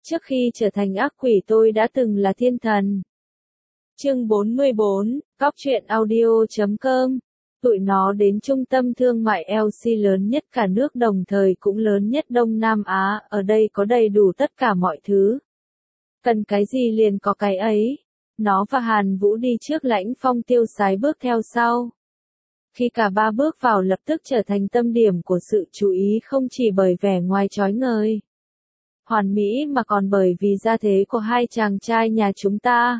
Trước khi trở thành ác quỷ tôi đã từng là thiên thần. Chương 44, Cóc truyện audio.com. Tụi nó đến trung tâm thương mại LC lớn nhất cả nước đồng thời cũng lớn nhất Đông Nam Á, ở đây có đầy đủ tất cả mọi thứ. Cần cái gì liền có cái ấy. Nó và Hàn Vũ đi trước, Lãnh Phong tiêu sái bước theo sau. Khi cả ba bước vào lập tức trở thành tâm điểm của sự chú ý, không chỉ bởi vẻ ngoài chói ngời hoàn mỹ mà còn bởi vì gia thế của hai chàng trai nhà chúng ta.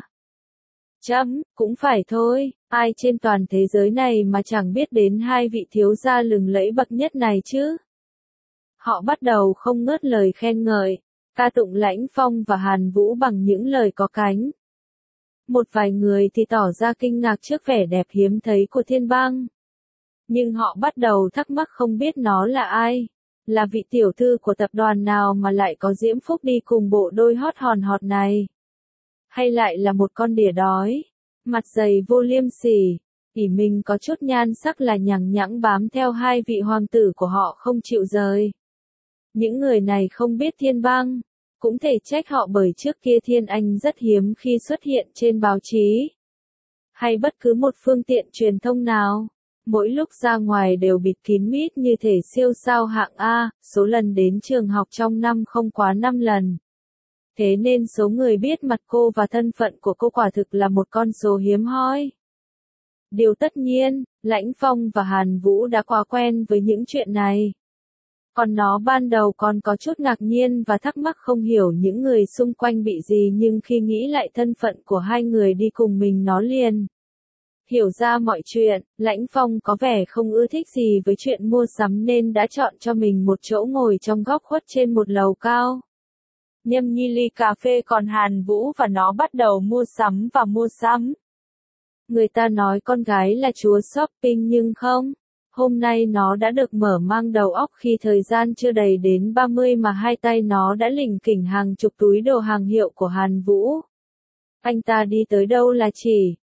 Cũng phải thôi, ai trên toàn thế giới này mà chẳng biết đến hai vị thiếu gia lừng lẫy bậc nhất này chứ. Họ bắt đầu không ngớt lời khen ngợi, ca tụng Lãnh Phong và Hàn Vũ bằng những lời có cánh. Một vài người thì tỏ ra kinh ngạc trước vẻ đẹp hiếm thấy của Thiên Băng. Nhưng họ bắt đầu thắc mắc không biết nó là ai. Là vị tiểu thư của tập đoàn nào mà lại có diễm phúc đi cùng bộ đôi hót hòn hot này? Hay lại là một con đỉa đói, mặt dày vô liêm sỉ, ỷ mình có chút nhan sắc là nhằng nhẵng bám theo hai vị hoàng tử của họ không chịu rời? Những người này không biết Thiên Băng, cũng thể trách họ bởi trước kia Thiên Anh rất hiếm khi xuất hiện trên báo chí, hay bất cứ một phương tiện truyền thông nào. Mỗi lúc ra ngoài đều bịt kín mít như thể siêu sao hạng A, số lần đến trường học trong năm không quá 5 lần. Thế nên số người biết mặt cô và thân phận của cô quả thực là một con số hiếm hoi. Điều tất nhiên, Lãnh Phong và Hàn Vũ đã quá quen với những chuyện này. Còn nó ban đầu còn có chút ngạc nhiên và thắc mắc không hiểu những người xung quanh bị gì, nhưng khi nghĩ lại thân phận của hai người đi cùng mình nó liền hiểu ra mọi chuyện. Lãnh Phong có vẻ không ưa thích gì với chuyện mua sắm nên đã chọn cho mình một chỗ ngồi trong góc khuất trên một lầu cao. Nhâm nhi ly cà phê, còn Hàn Vũ và nó bắt đầu mua sắm và mua sắm. Người ta nói con gái là chúa shopping nhưng không. Hôm nay nó đã được mở mang đầu óc khi thời gian chưa đầy đến 30 mà hai tay nó đã lỉnh kỉnh hàng chục túi đồ hàng hiệu của Hàn Vũ. Anh ta đi tới đâu là chỉ,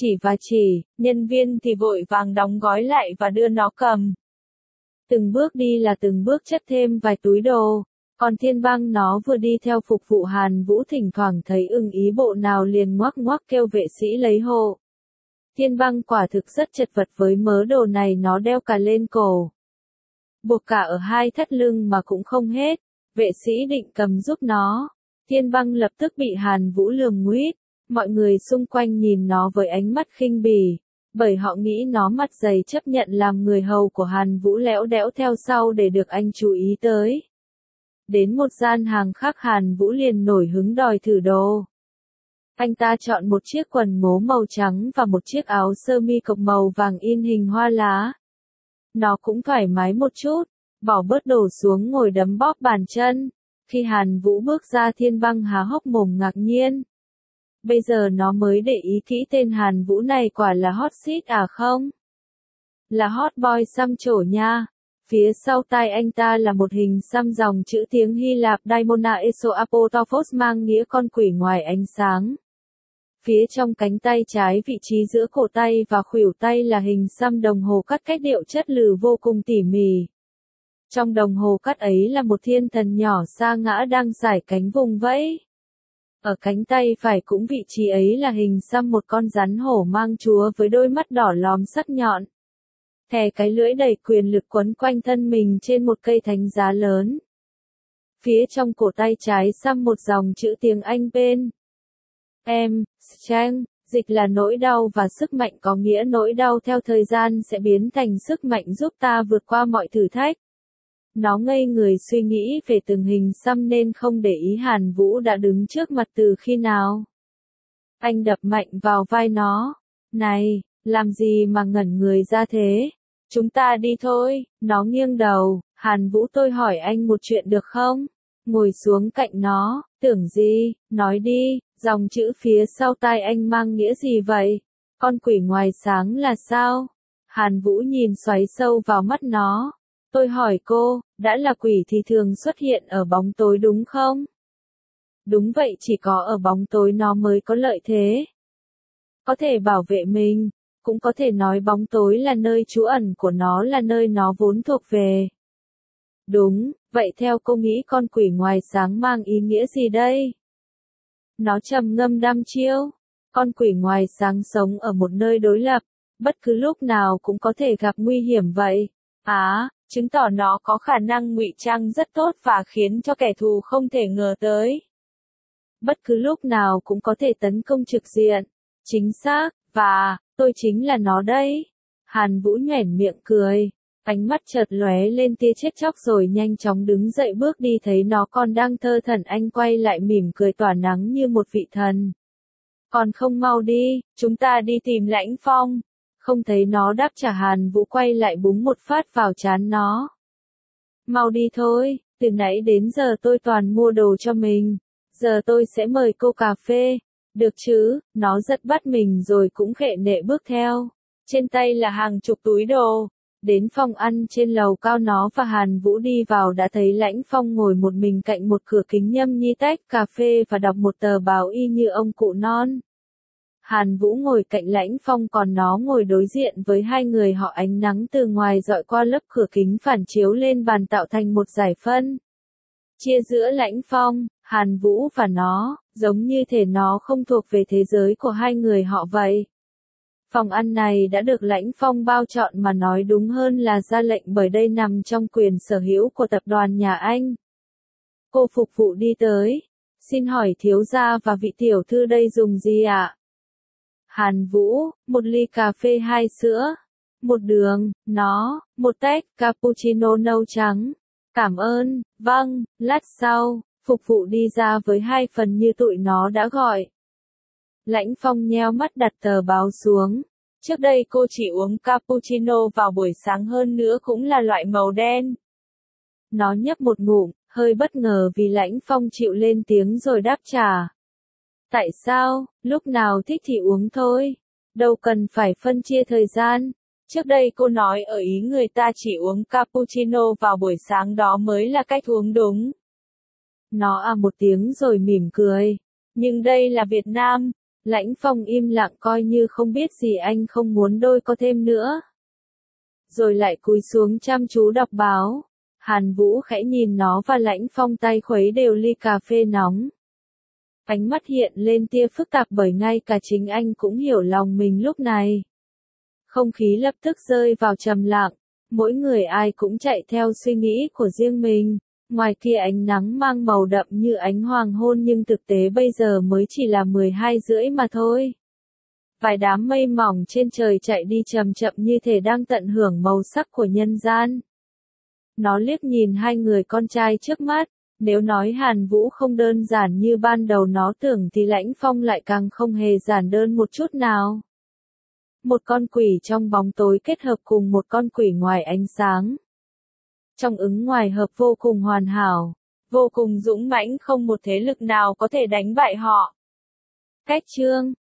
nhân viên thì vội vàng đóng gói lại và đưa nó cầm. Từng bước đi là từng bước chất thêm vài túi đồ, còn Thiên Băng nó vừa đi theo phục vụ Hàn Vũ, thỉnh thoảng thấy ưng ý bộ nào liền ngoắc ngoắc kêu vệ sĩ lấy hộ. Thiên Băng quả thực rất chật vật với mớ đồ này, nó đeo cả lên cổ, buộc cả ở hai thắt lưng mà cũng không hết. Vệ sĩ định cầm giúp nó, Thiên Băng lập tức bị Hàn Vũ lườm nguýt. Mọi người xung quanh nhìn nó với ánh mắt khinh bỉ, bởi họ nghĩ nó mặt dày chấp nhận làm người hầu của Hàn Vũ, lẽo đẽo theo sau để được anh chú ý tới. Đến một gian hàng khác, Hàn Vũ liền nổi hứng đòi thử đồ. Anh ta chọn một chiếc quần ngố màu trắng và một chiếc áo sơ mi cộc màu vàng in hình hoa lá. Nó cũng thoải mái một chút, bỏ bớt đồ xuống ngồi đấm bóp bàn chân. Khi Hàn Vũ bước ra, Thiên Băng há hốc mồm ngạc nhiên. Bây giờ nó mới để ý kỹ tên Hàn Vũ này quả là hot shit à không? Là hot boy xăm trổ nha. Phía sau tai anh ta là một hình xăm dòng chữ tiếng Hy Lạp Daimona Eso Apotophos, mang nghĩa con quỷ ngoài ánh sáng. Phía trong cánh tay trái, vị trí giữa cổ tay và khuỷu tay là hình xăm đồng hồ cắt cách điệu chất lừ vô cùng tỉ mỉ. Trong đồng hồ cắt ấy là một thiên thần nhỏ sa ngã đang giải cánh vùng vẫy. Ở cánh tay phải cũng vị trí ấy là hình xăm một con rắn hổ mang chúa với đôi mắt đỏ lòm sắc nhọn. Thè cái lưỡi đầy quyền lực quấn quanh thân mình trên một cây thánh giá lớn. Phía trong cổ tay trái xăm một dòng chữ tiếng Anh bên strength, dịch là nỗi đau và sức mạnh, có nghĩa nỗi đau theo thời gian sẽ biến thành sức mạnh giúp ta vượt qua mọi thử thách. Nó ngây người suy nghĩ về từng hình xăm nên không để ý Hàn Vũ đã đứng trước mặt từ khi nào. Anh đập mạnh vào vai nó. Này, làm gì mà ngẩn người ra thế? Chúng ta đi thôi. Nó nghiêng đầu. Hàn Vũ, tôi hỏi anh một chuyện được không? Ngồi xuống cạnh nó. Tưởng gì? Nói đi. Dòng chữ phía sau tai anh mang nghĩa gì vậy? Con quỷ ngoài sáng là sao? Hàn Vũ nhìn xoáy sâu vào mắt nó. Tôi hỏi cô, đã là quỷ thì thường xuất hiện ở bóng tối đúng không? Đúng vậy, chỉ có ở bóng tối nó mới có lợi thế. Có thể bảo vệ mình, cũng có thể nói bóng tối là nơi trú ẩn của nó, là nơi nó vốn thuộc về. Đúng, Vậy theo cô nghĩ con quỷ ngoài sáng mang ý nghĩa gì đây? Nó trầm ngâm đăm chiêu. Con quỷ ngoài sáng sống ở một nơi đối lập, bất cứ lúc nào cũng có thể gặp nguy hiểm vậy. Chứng tỏ nó có khả năng ngụy trang rất tốt và khiến cho kẻ thù không thể ngờ tới. Bất cứ lúc nào cũng có thể tấn công trực diện. Chính xác, và, tôi chính là nó đây. Hàn Vũ nhoẻn miệng cười. Ánh mắt chợt lóe lên tia chết chóc rồi nhanh chóng đứng dậy bước đi thấy nó còn đang thơ thẩn anh quay lại mỉm cười tỏa nắng như một vị thần. Còn không mau đi, chúng ta đi tìm Lãnh Phong. Không thấy nó đáp trả Hàn Vũ quay lại búng một phát vào trán nó. Mau đi thôi, từ nãy đến giờ tôi toàn mua đồ cho mình. Giờ tôi sẽ mời cô cà phê. Được chứ, nó giật bắt mình rồi cũng khệ nệ bước theo. Trên tay là hàng chục túi đồ. Đến phòng ăn trên lầu cao nó và Hàn Vũ đi vào đã thấy Lãnh Phong ngồi một mình cạnh một cửa kính nhâm nhi tách cà phê và đọc một tờ báo y như ông cụ non. Hàn Vũ ngồi cạnh Lãnh Phong còn nó ngồi đối diện với hai người họ ánh nắng từ ngoài dọi qua lớp cửa kính phản chiếu lên bàn tạo thành một giải phân. Chia giữa Lãnh Phong, Hàn Vũ và nó, giống như thể nó không thuộc về thế giới của hai người họ vậy. Phòng ăn này đã được Lãnh Phong bao trọn mà nói đúng hơn là ra lệnh bởi đây nằm trong quyền sở hữu của tập đoàn nhà anh. Cô phục vụ đi tới. Xin hỏi thiếu gia và vị tiểu thư đây dùng gì ạ? Hàn Vũ, một ly cà phê 2 sữa. Một đường, nó, một tách cappuccino nâu trắng. Cảm ơn, vâng, lát sau, phục vụ đi ra với 2 phần như tụi nó đã gọi. Lãnh Phong nheo mắt đặt tờ báo xuống. Trước đây cô chỉ uống cappuccino vào buổi sáng hơn nữa cũng là loại màu đen. Nó nhấp một ngụm, hơi bất ngờ vì Lãnh Phong chịu lên tiếng rồi đáp trả. Tại sao, lúc nào thích thì uống thôi. Đâu cần phải phân chia thời gian. Trước đây cô nói ở Ý người ta chỉ uống cappuccino vào buổi sáng đó mới là cách uống đúng. Nó một tiếng rồi mỉm cười. Nhưng đây là Việt Nam. Lãnh Phong im lặng coi như không biết gì anh không muốn đôi có thêm nữa. Rồi lại cúi xuống chăm chú đọc báo. Hàn Vũ khẽ nhìn nó và Lãnh Phong tay khuấy đều ly cà phê nóng. Ánh mắt hiện lên tia phức tạp bởi ngay cả chính anh cũng hiểu lòng mình lúc này. Không khí lập tức rơi vào trầm lặng. Mỗi người ai cũng chạy theo suy nghĩ của riêng mình. Ngoài kia ánh nắng mang màu đậm như ánh hoàng hôn nhưng thực tế bây giờ mới chỉ là 12:30 mà thôi. Vài đám mây mỏng trên trời chạy đi chậm chậm như thể đang tận hưởng màu sắc của nhân gian. Nó liếc nhìn hai người con trai trước mắt. Nếu nói Hàn Vũ không đơn giản như ban đầu nó tưởng thì Lãnh Phong lại càng không hề giản đơn một chút nào. Một con quỷ trong bóng tối kết hợp cùng một con quỷ ngoài ánh sáng. Trong ứng ngoài hợp vô cùng hoàn hảo, vô cùng dũng mãnh không một thế lực nào có thể đánh bại họ. Cách chương